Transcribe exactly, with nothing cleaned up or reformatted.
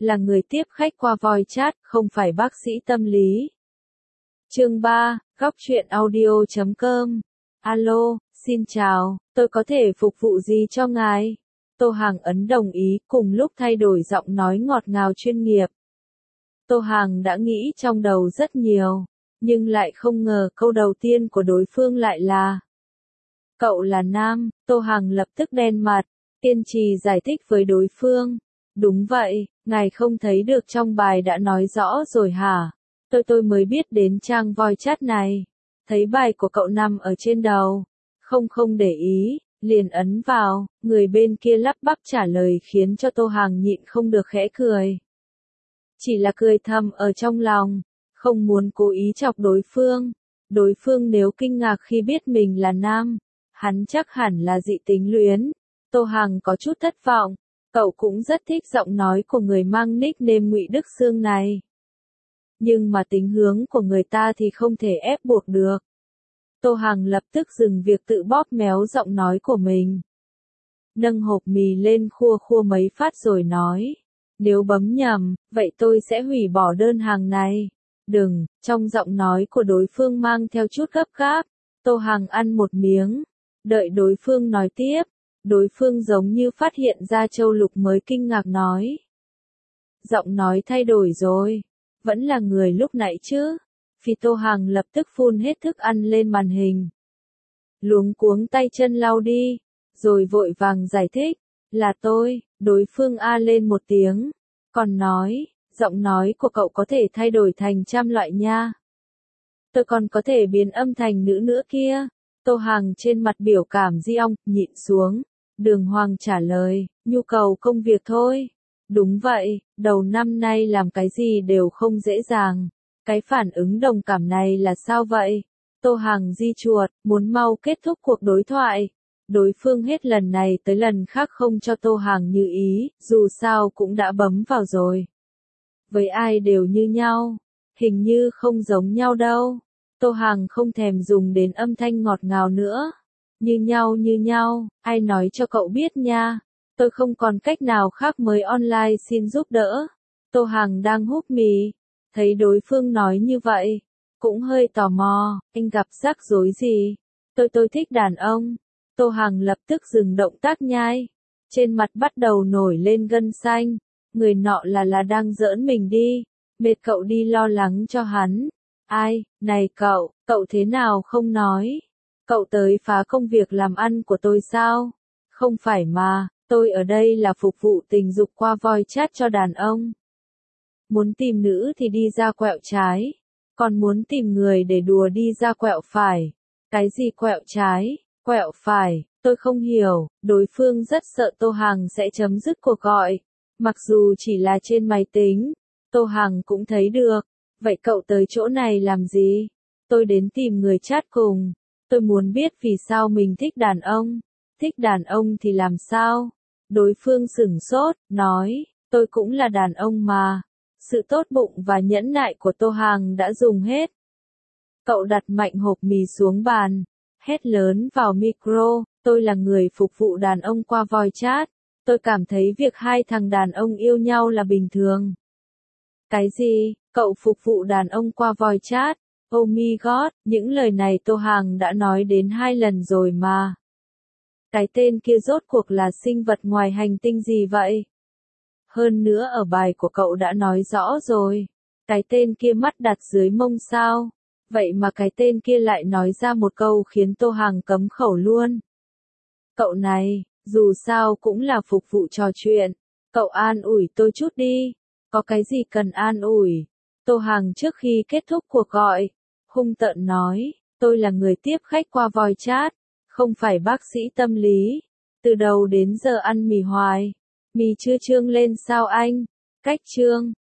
là người tiếp khách qua voice chat, không phải bác sĩ tâm lý. Chương ba, góc truyện audio chấm com. Alo, xin chào, tôi có thể phục vụ gì cho ngài? Tô Hàng ấn đồng ý, cùng lúc thay đổi giọng nói ngọt ngào chuyên nghiệp. Tô Hàng đã nghĩ trong đầu rất nhiều, nhưng lại không ngờ câu đầu tiên của đối phương lại là: cậu là nam. Tô Hàng lập tức đen mặt, kiên trì giải thích với đối phương. Đúng vậy, ngài không thấy được trong bài đã nói rõ rồi hả? Tôi tôi mới biết đến trang voice chat này. Thấy bài của cậu nằm ở trên đầu. Không không để ý, liền ấn vào, người bên kia lắp bắp trả lời khiến cho Tô Hàng nhịn không được khẽ cười. Chỉ là cười thầm ở trong lòng, không muốn cố ý chọc đối phương. Đối phương nếu kinh ngạc khi biết mình là nam, hắn chắc hẳn là dị tính luyến. Tô Hàng có chút thất vọng, cậu cũng rất thích giọng nói của người mang nickname Ngụy Đức Sương này. Nhưng mà tính hướng của người ta thì không thể ép buộc được. Tô Hàng lập tức dừng việc tự bóp méo giọng nói của mình. Nâng hộp mì lên khua khua mấy phát rồi nói. Nếu bấm nhầm, vậy tôi sẽ hủy bỏ đơn hàng này. Đừng, trong giọng nói của đối phương mang theo chút gấp gáp. Tô Hàng ăn một miếng, đợi đối phương nói tiếp. Đối phương giống như phát hiện ra châu lục mới kinh ngạc nói. Giọng nói thay đổi rồi, vẫn là người lúc nãy chứ. Phi Tô Hàng lập tức phun hết thức ăn lên màn hình. Luống cuống tay chân lau đi, rồi vội vàng giải thích, là tôi. Đối phương a lên một tiếng, còn nói, giọng nói của cậu có thể thay đổi thành trăm loại nha. Tôi còn có thể biến âm thành nữ nữa kia. Tô Hàng trên mặt biểu cảm di ong, nhịn xuống, đường hoàng trả lời, nhu cầu công việc thôi. Đúng vậy, đầu năm nay làm cái gì đều không dễ dàng. Cái phản ứng đồng cảm này là sao vậy? Tô Hàng di chuột, muốn mau kết thúc cuộc đối thoại. Đối phương hết lần này tới lần khác không cho Tô Hàng như ý, dù sao cũng đã bấm vào rồi. Với ai đều như nhau, hình như không giống nhau đâu. Tô Hàng không thèm dùng đến âm thanh ngọt ngào nữa. Như nhau như nhau, ai nói cho cậu biết nha. Tôi không còn cách nào khác mới online xin giúp đỡ. Tô Hàng đang húp mì, thấy đối phương nói như vậy, cũng hơi tò mò, anh gặp rắc rối gì? Tôi tôi thích đàn ông. Tô Hàng lập tức dừng động tác nhai, trên mặt bắt đầu nổi lên gân xanh. Người nọ là là đang giỡn mình đi, mệt cậu đi lo lắng cho hắn. Ai, này cậu, cậu thế nào không nói? Cậu tới phá công việc làm ăn của tôi sao? Không phải mà, tôi ở đây là phục vụ tình dục qua voice chat cho đàn ông. Muốn tìm nữ thì đi ra quẹo trái, còn muốn tìm người để đùa đi ra quẹo phải. Cái gì quẹo trái, quẹo phải, tôi không hiểu. Đối phương rất sợ Tô Hàng sẽ chấm dứt cuộc gọi, mặc dù chỉ là trên máy tính. Tô Hàng cũng thấy được. Vậy cậu tới chỗ này làm gì? Tôi đến tìm người chat cùng. Tôi muốn biết vì sao mình thích đàn ông. Thích đàn ông thì làm sao? Đối phương sửng sốt, nói, tôi cũng là đàn ông mà. Sự tốt bụng và nhẫn nại của Tô Hàng đã dùng hết. Cậu đặt mạnh hộp mì xuống bàn, hét lớn vào micro, tôi là người phục vụ đàn ông qua voice chat. Tôi cảm thấy việc hai thằng đàn ông yêu nhau là bình thường. Cái gì? Cậu phục vụ đàn ông qua voice chat? Oh my god, những lời này Tô Hàng đã nói đến hai lần rồi mà. Cái tên kia rốt cuộc là sinh vật ngoài hành tinh gì vậy? Hơn nữa ở bài của cậu đã nói rõ rồi. Cái tên kia mắt đặt dưới mông sao? Vậy mà cái tên kia lại nói ra một câu khiến Tô Hàng cấm khẩu luôn. Cậu này, dù sao cũng là phục vụ trò chuyện. Cậu an ủi tôi chút đi. Có cái gì cần an ủi? Tô Hàng trước khi kết thúc cuộc gọi, hung tợn nói, tôi là người tiếp khách qua voice chat, không phải bác sĩ tâm lý. Từ đầu đến giờ ăn mì hoài. Mì chưa trương lên sao anh? Cách trương.